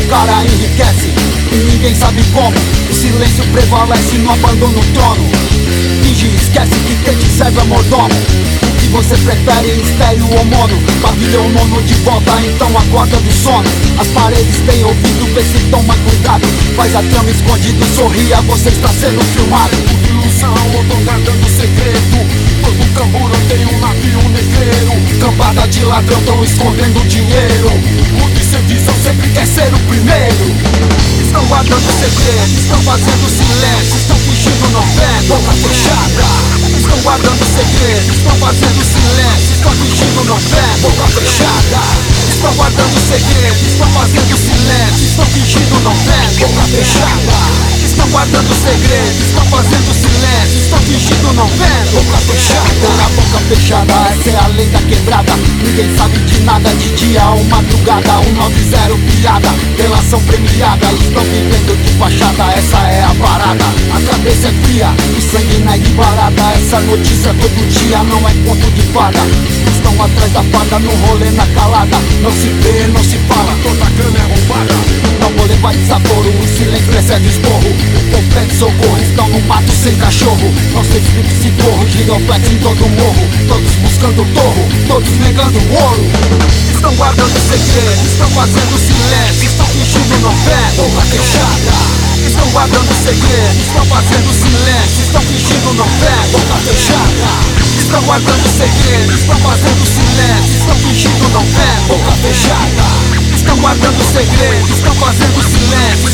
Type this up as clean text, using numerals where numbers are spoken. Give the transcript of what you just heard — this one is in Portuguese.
cara enriquece e ninguém sabe como. O silêncio prevalece no abandono no trono. Finge, esquece que quem te serve é mordomo. O que você prefere, estéreo ou mono? Pavilhão nono de volta, então acorda do sono. As paredes têm ouvido, vê se toma cuidado. Faz a trama escondido, sorria, você está sendo filmado. Ilusão, eu tô guardando segredo. Todo camburo tem um navio negreiro. Cambada de ladrão, tão escondendo dinheiro. O que cê diz, eu sempre quer ser o primeiro. Estão guardando segredo, estão fazendo silêncio, estão fingindo não vendo, boca fechada. Estão guardando segredo, estão fazendo silêncio, estão fingindo não vendo, boca fechada. Estão guardando segredo, estão fazendo silêncio, estão fingindo não vendo, boca fechada. Estão guardando segredo, estão fazendo silêncio, estão fingindo não vendo, boca fechada. A boca fechada, essa é a lei da quebrada. Ninguém sabe de nada, de dia ou madrugada. 190 piada, relação premiada. Estão vivendo de fachada, essa é a parada. A cabeça é fria, o sangue não é de barata. Essa notícia todo dia não é conto de fada. Estão atrás da fada, no rolê na calada. Não se vê, não se fala, toda grana é roubada. não vou levar desaforo, o silêncio precede esporro. O povo pede socorro, estão no mato sem cachorro. Não sei se corro, giroflex em todo o morro. Todos buscando torro, todos negando ouro. Estão guardando segredo, estão fazendo silêncio, estão fingindo não vendo, boca fechada. Estão guardando segredo, estão fazendo silêncio, estão fingindo não vendo, boca fechada. Estão guardando segredo, estão fazendo silêncio, estão fingindo não vendo, boca fechada. Estão guardando segredo, estão fazendo silêncio,